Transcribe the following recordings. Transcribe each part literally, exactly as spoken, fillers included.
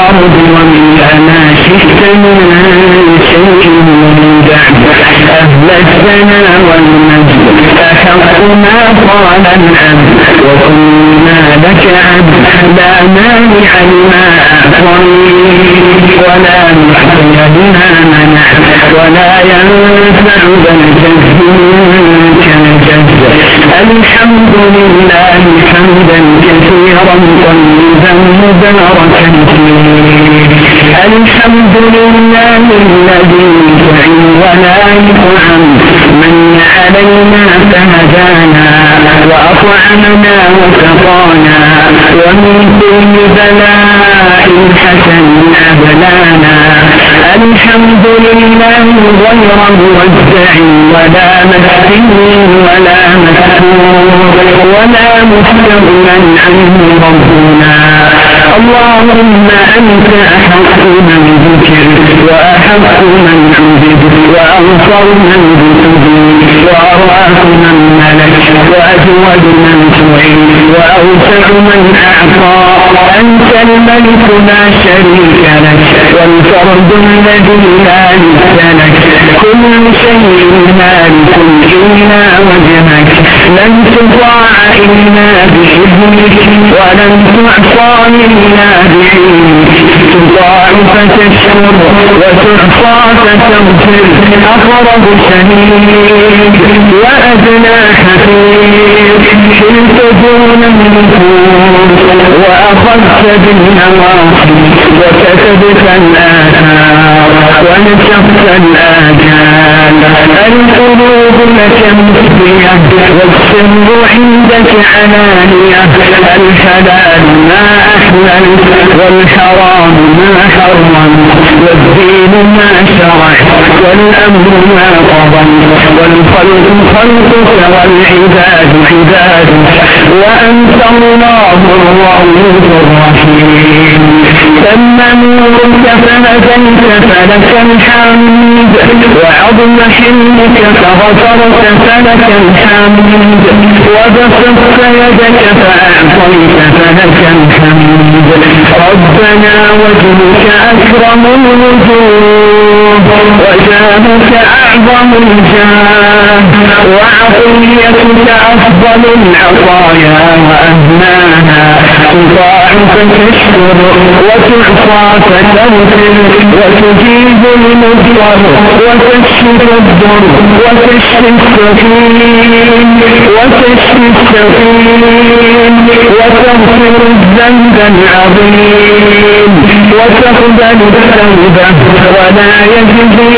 الأرض وملء ما شئت من شيء بعد أهل الثناء والمجد أحق ما قال العبد وكنا لك عبد لا مانع لما أعطيت ولا معطي لما منعت ولا ينفع ذا الجد منك الجد الحمد لله حمدا كثيرا طيبا مباركا فيه الحمد لله الذي يطعم ولا يطعم من علينا فهدانا وأطعمنا وسقانا ومن كل بلاء حسن أبلانا الحمد لله غير موزع ولا مسكين ولا مسكور ولا مستغنى عنه ربنا اللهم أنت أحق من ذكر وأحق من عبد وأنصر من ذكر وأرواح من ملك وأجود من سعيد وأوسع من أعطى أنت الملك لا شريك لك والفرد الذي لا مثل لك كل شيء هالك إلا وجهك لن تطاع إلا بإذنك ولن تعصى إلا بعلمك تطاع فتشكر وتعصى فتغفر أقرب شهيد وأدنى حفيظ حلت دون النفوس وأخذت بالنواصي وكتبت الآثار ونسخت الآجال القلوب لك مفضية والسر عندك علانية الحلال ما أحللت والحرام ما حرمت والدين ما شرعت والأمر ما قضيت والخلق خلقك والعباد عبادك وأنت الله الرؤوف الرحيم تم نورك فهديت فلك الحمد وعظم حلمك فغفرت فلك الحمد وبسطت يدك فأعطيت فلك الحمد ربنا وجهك أكرم الوجوه وجاهك أعظم الجاه وعطيتك أفضل العطايا وأهناها تطاع فتشكر وتعصى فتغفر وتجيب المضطر وتكشف الضر وتشفي السقيم وتشفي السقيم وتغفر الذنب العظيم وتقبل التوبة ولا يجزي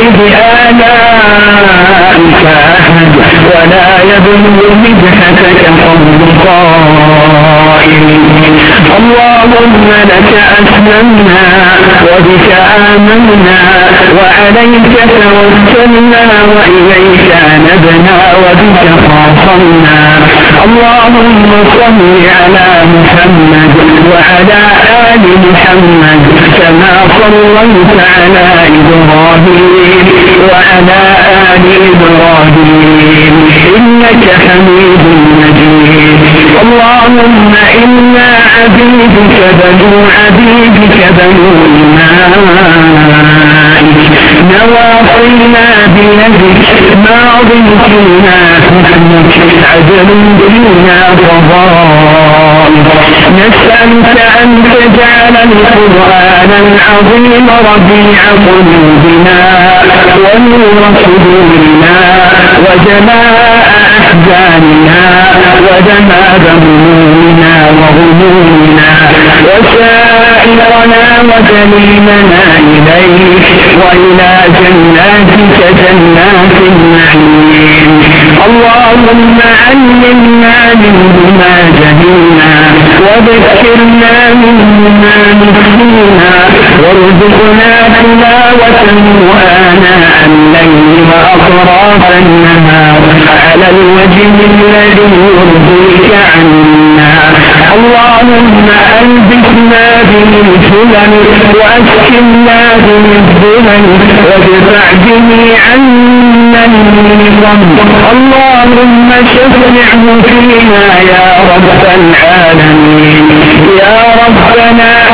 بآلائك أحد ولا يبلغ مدحتك قول قائل اللهم لك أسلمنا وبك آمنا وعليك توكلنا وإليك أنبنا وبك خاصمنا اللهم صل على محمد وعلى آل محمد كما صليت على إبراهيم وعلى آل إبراهيم إنك حميد مجيد اللهم إنا عبيدك بنو عبيدك بنو إمائك نواصينا بيدك ماض فينا حكمك عدل فينا قضائك نسألك أن تجعل القرآن العظيم ربيع قلوبنا ونور صدورنا وجلاء أحزاننا وذهاب همومنا وغمومنا وسائرنا ودليلنا إليك وإلى جناتك جنات النعيم اللهم علمنا منه ما جهلنا وذكرنا منه ما نسينا وارزقنا تلاوته آناء الليل وأطراف النهار على الوجه الذي يرضيك عنا اللهم ألبسنا به السنن وأسكننا به الظلم وادفع به عنا النظم اللهم شفعه فينا يا رب العالمين يا ربنا أنت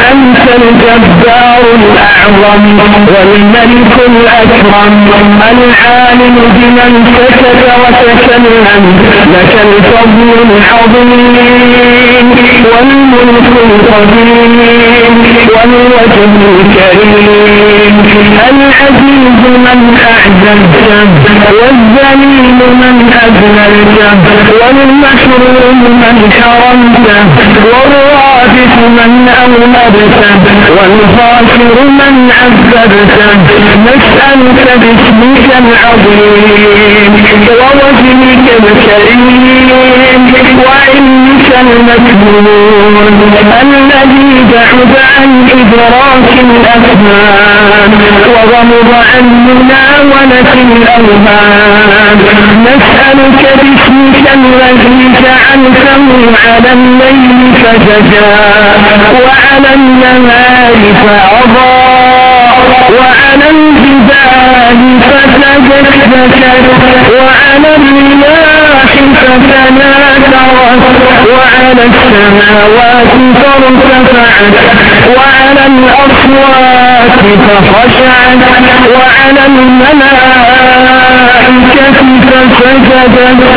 الجبار الأعظم والملك الأكرم العالم بمن سكت وتكلم لك الفضل العظيم والملك القديم والوجه الكريم العزيز من أعزلته والذليل من أذللته والمحروم من حرمته والرابح من أولدته والخاسر من عذبته نسألك باسمك العظيم ووجهك الكريم وعلمك المكنون الذي بعد عن إدراك الأفهام وغمض عن مناولة الأوهام نسألك باسمك الذي جعلته على الليل فجزاء وعلى النهار فأضاء وعلى الجبال فتدكدكت وعلى الرياح فتناثرت وعلى السماوات فارتفعت وعلى الأصوات فخشعت وعلى الملائكة فسجدت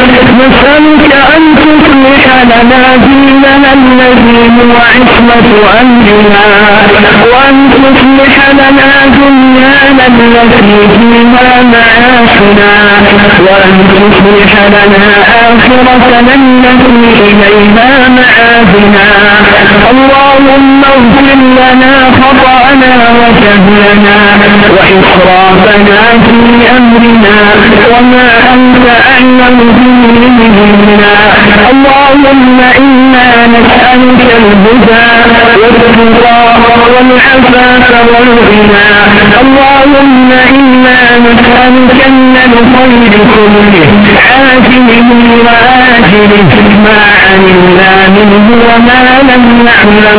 نسألك أن تصلح لنا ديننا الذي هو عصمة أمرنا وأن تصلح لنا دنيانا التي فيها معاشنا وأن تصلح لنا آخرتنا التي إليها معادنا اللهم اغفر لنا خطأنا وجهلنا وإسرافنا في أمرنا وما أنت أعلم به منا اللهم إنا نسألك الهدى والتقى والعفاف والغنى اللهم إنا نسألك من الخير كله عاجله وآجله ما علمنا منه وما لم نعلم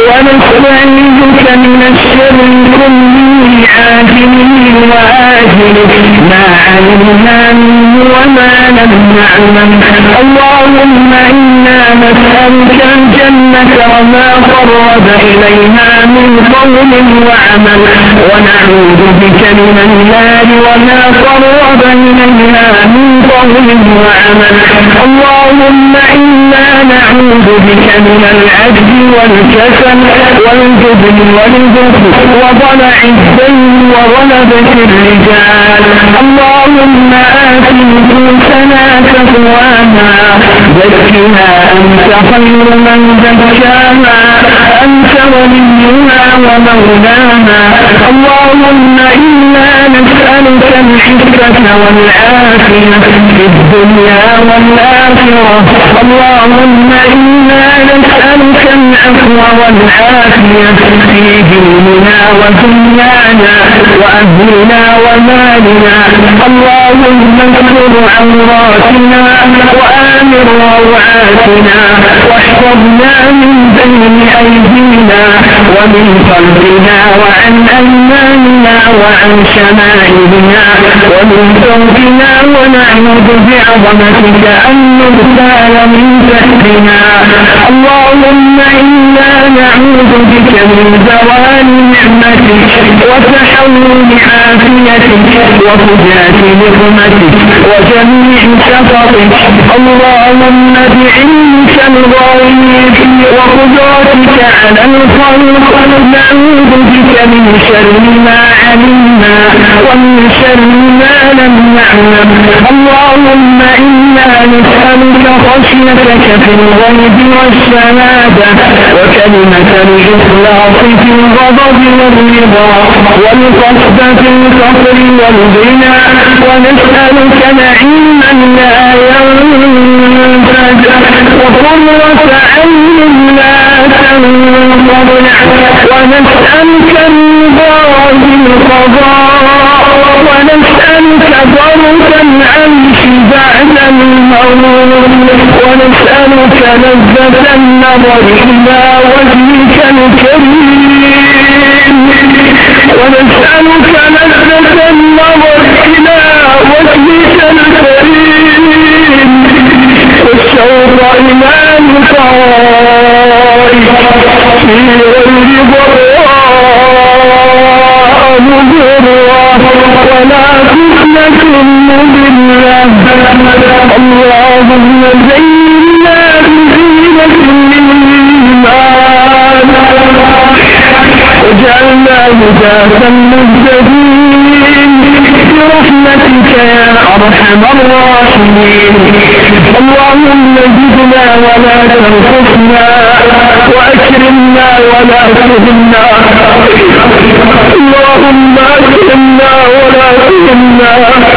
ونستعيذك من الشر كله عاجله وآجله ما علمنا منه وما لم نعلم اللهم إنا نسألك الجنة وما قرب إليها من قول وعمل ونعوذ بك من النار وما قرب إليها من قول وعمل اللهم إنا نعوذ بك من العجز والكسل والجبن والبخل وضلع الدين وغلبة الرجال اللهم آت نفوسنا تقواها زكها أنت خير من زكاها أنت وليها ومولاها اللهم إنا نسألك العزة والعافية في الدنيا والآخرة اللهم إنا نسألك العفو والعافية في ديننا ودنيانا وأهلنا ومالنا اللهم استر عوراتنا وآمن روعاتنا واحفظنا من بين أيدينا ومن خلفنا وعن أيماننا وعن شمائلنا ومن فوقنا ونعوذ بعظمتك أن نغتال من تحتنا اللهم إنا نعوذ بك من زوال نعمتك وتحول عافيتك وفجاة نقمتك وجميع سخطك اللهم بعلمك الغيب وقدرتك على الخلق نعوذ بك من شر ما علمنا ومن شر ما لم نعلم اللهم إنا نسألك خشيتك في الغيب والشهادة وكلمة الإخلاص في الغضب والرضا والقصد في الفقر والغنى ونسألك نعيما لا ينفد وقرة عين لا تنقطع ونسألك الرضا بالقضاء ونسألك برد العيش بعد الموت ونسألك لذة النظر إلى وجهك الكريم ونسألك لذة النظر إلى وجهك الكريم والشوق إلى لقائك في غير ضراء وجعلنا هداة مهتدين برحمتك يا أرحم الراحمين. اللهم زدنا ولا تنقصنا وأكرمنا ولا تهنا. اللهم أكرمنا ولا تهنا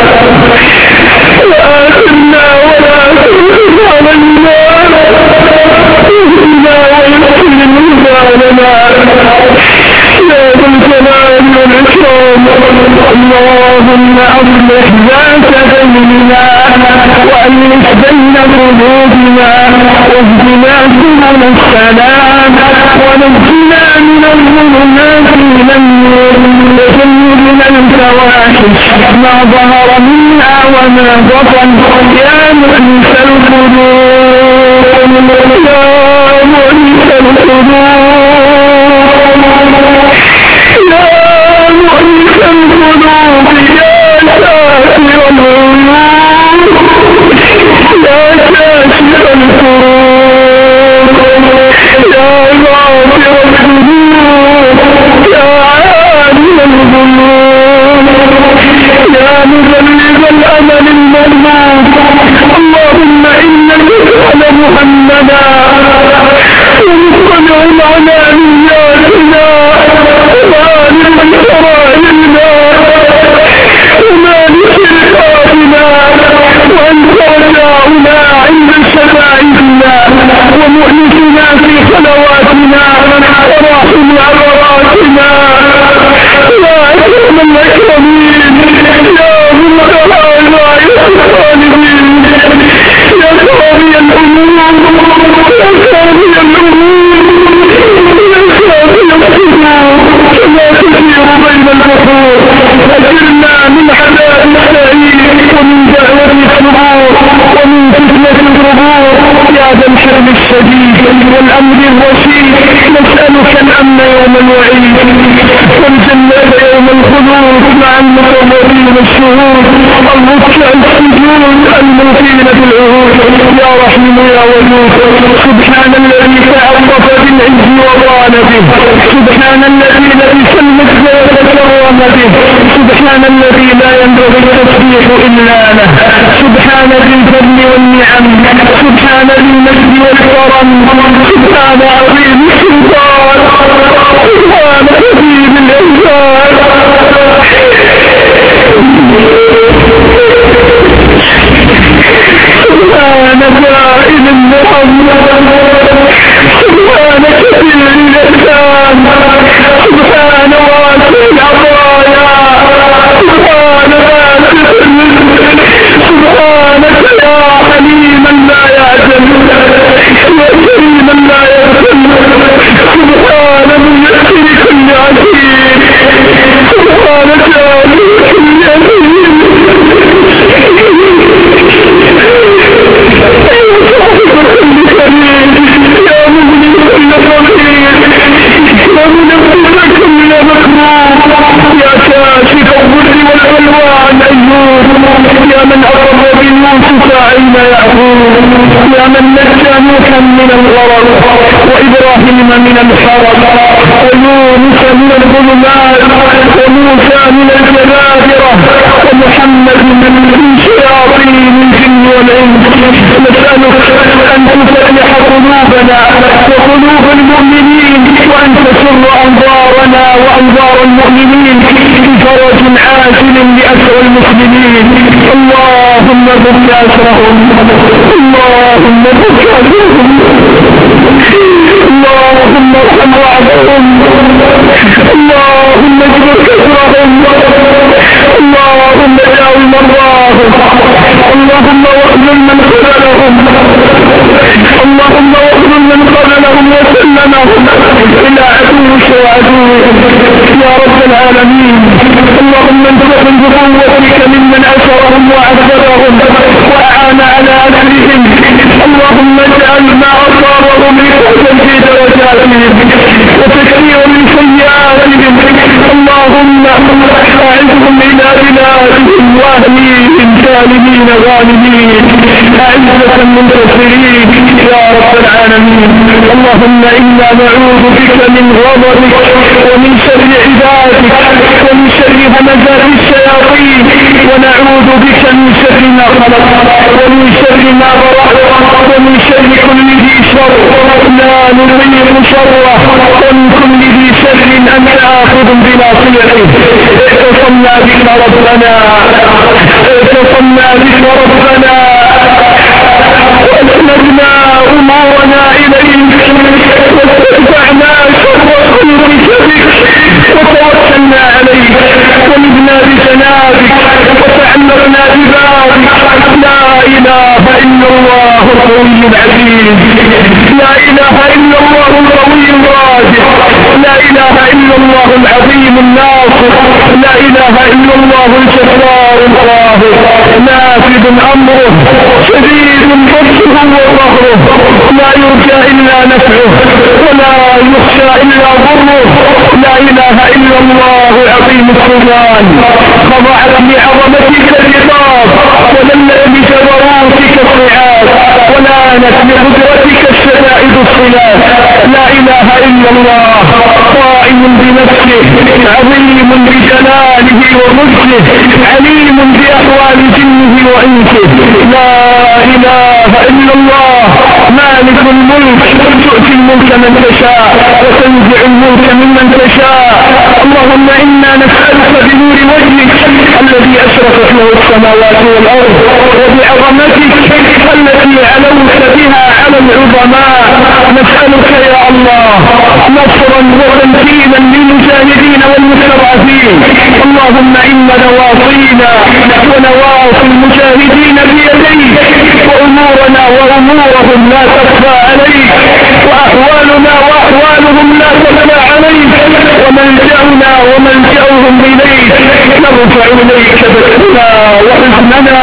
وآثرنا ولا تهنا علينا. اهدنا ويسر الهدى لنا يا ذا الجلال والإكرام. اللهم أصلح ذات بيننا وألف بين قلوبنا واهدنا سبل السلام ونجنا من الظلمات إلى النور وجنبنا الفواحش ما ظهر منها وما بطن يا مؤنس القلوب يا مؤنس القلوب يا مؤنس القلوب يا ساتر العيوب يا كاشف الكروب يا غافر الذنوب يا عالم الذنوب يا مبلغ الأمل المرموق. اللهم إنك على محمدا ومطلع على نياتنا ومالك سرائرنا ومالك رقابنا وأنت رجاؤنا عند شدائدنا ومؤنسنا في خلواتنا وراحم عبراتنا يا أكرم الأكرمين يا منتهى الطالبين يا قاضي الأمور يا قاضي الأمور يا قاضي الصدور كما تسير بين البحور. أجرنا من عذاب السعير ومن دعوة الثبور ومن فتنة القبور يا ذا الحرب الشديد والأمر الرشيد. نسألك الأمن يوم الوعيد والجنة يوم الخلود مع المقربين الشهود الركع السجود الموفين بالعهود يا رحيم يا ودود. سبحان الذي تعرف بالعز وضان به. سبحان الذي لبس المجد وتكرم به. سبحان الذي لا ينبغي التسبيح إلا له. سبحان ذي الفضل والنعم. سبحان ذي المجد والكرم. سبحان عظيم السلطان. سبحان عظيم الإحسان. سبحان دائم النعم. سبحان كثير الإحسان. سبحان واسع العطايا. سبحان باسط الرزق. سبحانك يا حليما لا يعجل يا كريما لا يغفل. سبحان ميسر كل عسير. سبحانك يا ملك كل أمير. يا مغني كل فقير يا منفذ كل مكروه يا كاشف الضر والبلوى عن أيوب يا من أقر بيوسف عين يعقوب يا من نجى نوحا من الغرق وإبراهيم من الحرق ويونس من الظلمات وموسى من الجبابرة ومحمد من شياطين الجن والإنس. نسألك أن تفتح قلوبنا وقلوب المؤمنين وأن تسر أنظارنا وأنظار المؤمنين بفرج عاجل لأسر المسلمين. اللهم فك أسرهم. اللهم فك أسرهم. اللهم ارحم وعدهم. اللهم اجبر كسرهم. اللهم داوي مرضاهم. اللهم واخذل من خذلهم. اللهم واخذل من خذلهم وسلمهم الى عدوك وعدوهم يا رب العالمين. اللهم انصرهم بقوتك ممن اسرهم وعذبهم واعان على اثرهم. اللهم اجعل ما اصابهم رفعة في درجاتهم وتكفير من سيئاتهم. اللهم اعزهم الى بلادهم واهليهم الظالمين غالبين أعزة منتصرين يا رب العالمين. اللهم إنا نعوذ بك من غضبك ومن شر عبادك ومن شر همزات الشياطين، ونعوذ بك من شر ما خلق ومن شر ما برأ ومن شر كل ذي شر لا نطيق شره ومن كل ذي شر أنت آخذ بناصيته. اعتصمنا بك ربنا اعتصمنا بك ربنا واسندنا أمورنا إليك واستدفعنا شر خلقك بك وتوكلنا عليك ومدنا بجنابك وتعلقنا ببابك. لا إله إلا الله القوي العزيز، لا إله إلا الله القوي الراجح، لا إله إلا الله العظيم الناصر، لا إله إلا الله الجبار القاهر، نافذ أمره شديد بطشه وظهره، لا يرجى إلا نفعه ولا يخشى إلا ضره. لا إله إلا الله عظيم السلطان، خضعت لعظمتك الرقاب وذلت بجبروتك الصعاب ولانت بقدرتك الشدائد الصلات. لا إله إلا الله قائم بنفسه عظيم بجلاله ومجده عليم بأحوال جنه وإنسه. لا إله إلا الله مالك الملك تؤتي الملك من تشاء وتنزع الملك ممن تشاء. اللهم إنا نسألك بنور وجهك الذي أشرقت له السماوات والأرض وبعظمتك التي علوت بها على العظماء، نسألك يا الله نصرا وتمكينا للمجاهدين والمستضعفين. اللهم إن نواصينا ونواصي المجاهدين بيديك وأمورنا وأمورهم لا تخفى عليك وأحوالنا وأحوالهم لا تخفى عليك وملجأنا وملجأهم إليك. نرفع إليك بثنا وحزننا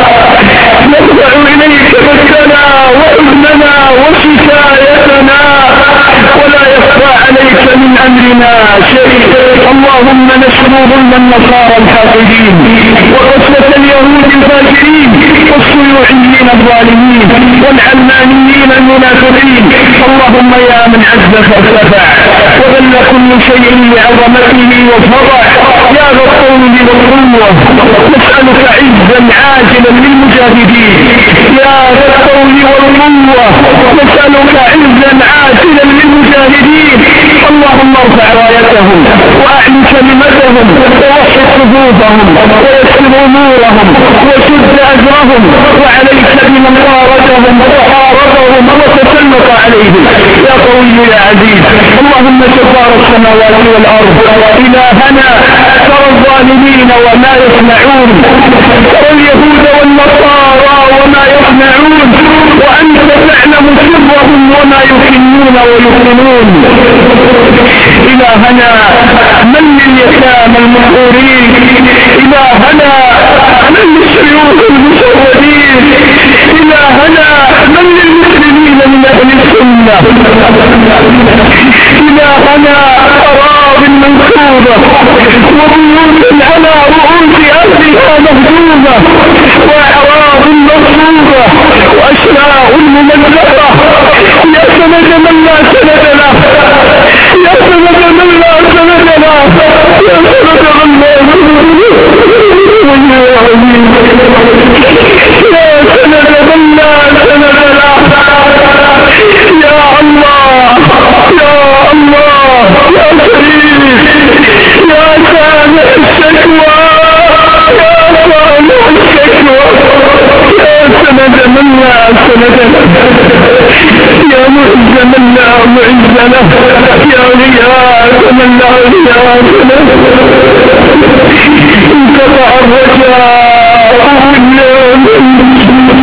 نرفع إليك بثنا وحزننا وشكايتنا ولا يخفى عليك من أمرنا شيء. اللهم نشكو ظلم النصارى الحاقدين وقسوة اليهود الفاجرين والصيوعيين الظالمين والعلمانيين المنافقين. اللهم يا من عز فارتفع وذل كل شيء لعظمته وفضع يا ذا الطول والقوة، نسألك عزا عاجلا للمجاهدين يا ذا الطول والقوة، نسألك عزا عاجلا للمجاهدين. اللهم ارفع رايتهم وأعل كلمتهم ووحد صفوفهم ويسر أمورهم وشد أجرهم وعليك بمن طاردهم وحاربهم وتسلط عليهم يا قوي يا عزيز. اللهم جبار السماوات والأرض إلهنا ترى الظالمين وما يصنعون، ترى اليهود والنصارى وما يصنعون وأنت تعلم سرهم وما يكنون ويكنون. إلهنا من لليتامى المحظورين، إلهنا من للشيوخ المشردين، إلهنا من للمسلمين من أهل السنة، إلهنا أراض منصوبة وبيوت على رؤوس أهلها مهدومة وأعراض مصروبة وأشلاء مملكة. يا سند من لا سند له، يا سند من لا سند له، يا سند من لا سند له، يا سند من لا سند له. يا الله يا الله يا كريم يا سامع الشكوى يا سامع الشكوى يا سند من لا سند له، يا معز من لا معز له، يا غياث من لا غياث له. انقطع الرجاء إلا منك،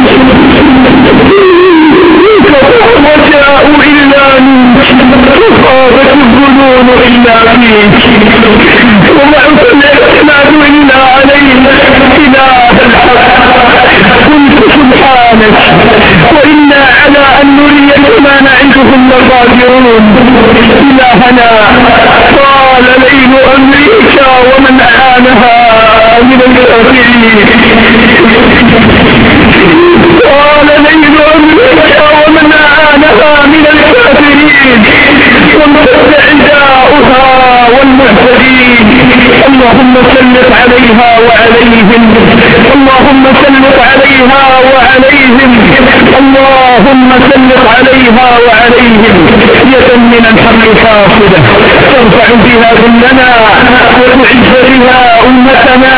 انقطع الرجاء إلا منك، وخافت الظنون إلا فيك، وضعف الاعتماد إلا عليك إله الحق. قلت سبحانك وإنا على أن نريك ما نعدهم لقادرون. إلهنا طال ليل أمريكا ومن أعانها من الكافرين. قال ليل أمريكا ومن أعانها من الكافرين وامتد عداؤها والمعتدين. اللهم سلط عليها وعليهم، اللهم سلط عليها وعليهم، اللهم سلط عليها وعليهم يدا من الحق فاصلة ترفع بها ذلنا وتعز بها أمتنا،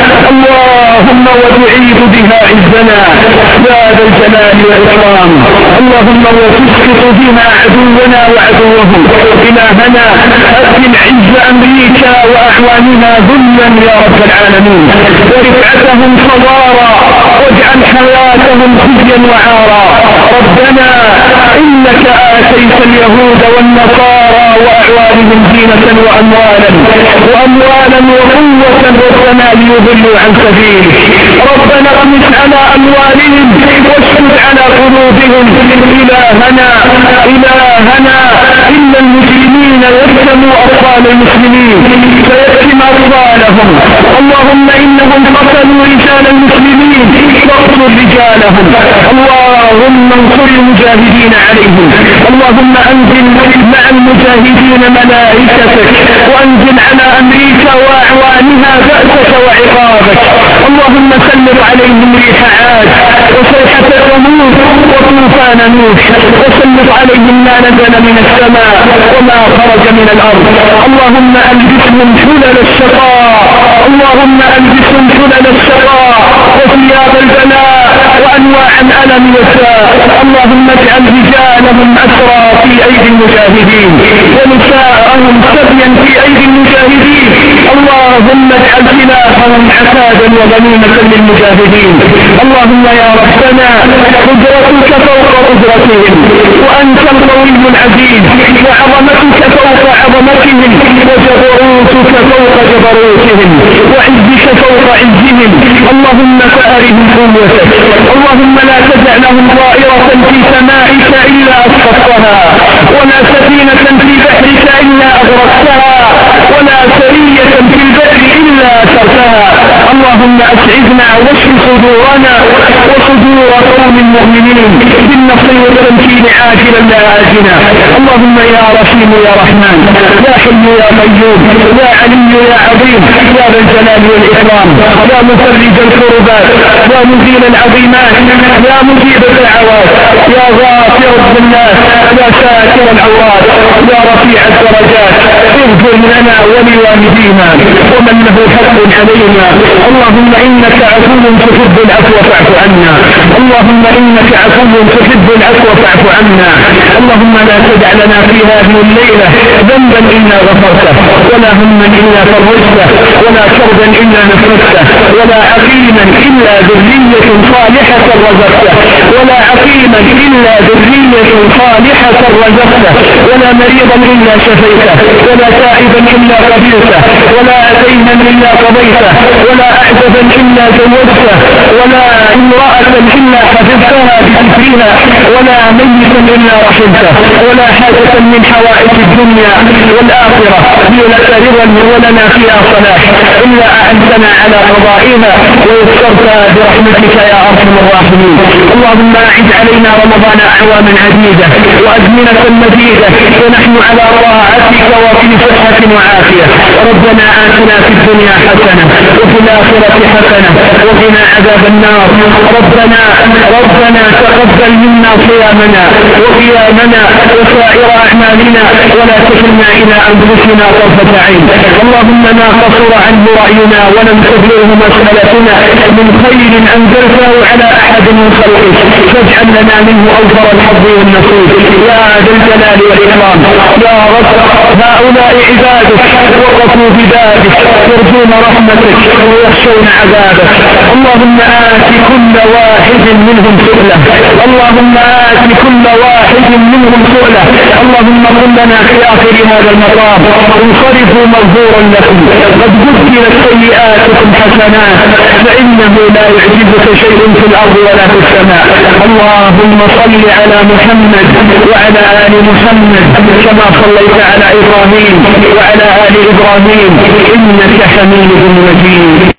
اللهم وتعيد بها عزنا يا ذا الجلال والإكرام. اللهم وتسقط بها عدونا وعدوهم. إلهنا أذل عز أمريكا وأعوانها ذلا يا رب العالمين، ورفعتهم صغارا واجعل حياتهم خزيا وعارا. ربنا إنك آتيت اليهود والنصارى وأعوانهم زينة وأموالا وأموالا وقوة ربنا ليضلوا عن سبيلك. ربنا اطمس على أموالهم واسكت على قلوبهم. إلهنا إلهنا إن المجرمين يرسموا أطفال المسلمين فيتم أطفالهم. اللهم إنهم قتلوا رجال المسلمين فاقتل رجالهم. اللهم انصر المجاهدين عليهم. اللهم أنزل مع المجاهدين ملائكتك وأنزل على أمريكا وأعوانها بأسك وعقابك. اللهم سلط عليهم ريح عاد وصيحة ثمود وطوفان نوح، وسلط عليهم ما نزل من السماء وما خرج من الأرض. اللهم ألبسهم حلل الشقاء، اللهم ألبسهم حلل الشقاء وثياب البلاء وأنواع الألم والساء. اللهم اجعل رجالهم أسرى في أيدي المجاهدين ونساءهم سبيا في أيدي المجاهدين. اللهم اجعل سلاحهم عتادا وغنيمة للمجاهدين. اللهم يا ربنا قدرتك فوق قدرتهم وأنت القوي العزيز وعظمتك فوق عظمتهم وجبروتك فوق جبروتهم وعزك فوق عزهم. اللهم فأرهم قوتك. اللهم لا تدع لهم طائرة في سمائك إلا أسقطتها، ولا سفينة في بحرك إلا أغرقتها، ولا سرية في البر إلا أسرتها. اللهم أسعدنا واشف صدورنا وصدور قوم المؤمنين بالنصر والتمكين عاجلا لا آجلا. اللهم يا رحيم يا رحمن يا حي يا قيوم يا علي يا عظيم يا ذا الجلال والإكرام، يا مفرج الكربات يا مزيل العظيمات يا مجيب الدعوات يا غافر الذنات يا ساتر العورات يا رفيع الدرجات، اغفر لنا ولوالدينا ومن له حق علينا. اللهم إنك عفو تحب العفو فاعف عنا. اللهم إنك عفو تحب العفو فاعف عنا. اللهم لا تدع لنا في هذه الليلة ذنبا إلا غفرته، ولا هما إلا فرجته، ولا كربا إلا نفرته، ولا عقيما إلا ذرية صالحة رزقته، ولا عقيما إلا ذرية صالحة رزقته، ولا مريضا إلا شفيته، ولا تائبا إلا قبلته، ولا دينا إلا قضيته، ولا أعزبا إلا زوجته، ولا امرأة إلا حفظتها بذكرها، ولا ميتا إلا رحمته، ولا حاجة من حوائج الدنيا والآخرة هي لك رضا ولنا فيها صلاح إلا أعنتنا على قضائها ويسرتها برحمتك يا أرحم الراحمين. اللهم أعد علينا رمضان أعواما عديدة وأزمنة مديدة ونحن على طاعتك وفي صحة وعافية. ربنا آتنا في الدنيا حسنة وفي الآخرة حسنة وقنا عذاب النار. ربنا ربنا تقبل منا صيامنا وقيامنا وسائر أعمالنا ولا تكلنا إلى أنفسنا طرفة عين. اللهم ما قصر عنه رأينا ولم تبلغه مسألتنا من خير أنزلته على أحد من خلقك فاجعل لنا منه أوفر الحظ والنصيب يا ذا الجلال والإكرام. يا رب هؤلاء عبادك وقفوا ببابك يرجون رحمتك ويخشون عذابك. اللهم آت كل واحد منهم سؤله، اللهم آت كل واحد منهم سؤله. اللهم قل لنا في آخر هذا المقام انصرفوا مغفورا لكم قد بدلت سيئاتكم حسنات فإنه لا يعجزك شيء في الأرض ولا في السماء. اللهم صل على محمد وعلى آل محمد كما صليت على إبراهيم وعلى آل إبراهيم إنك حميد مجيد.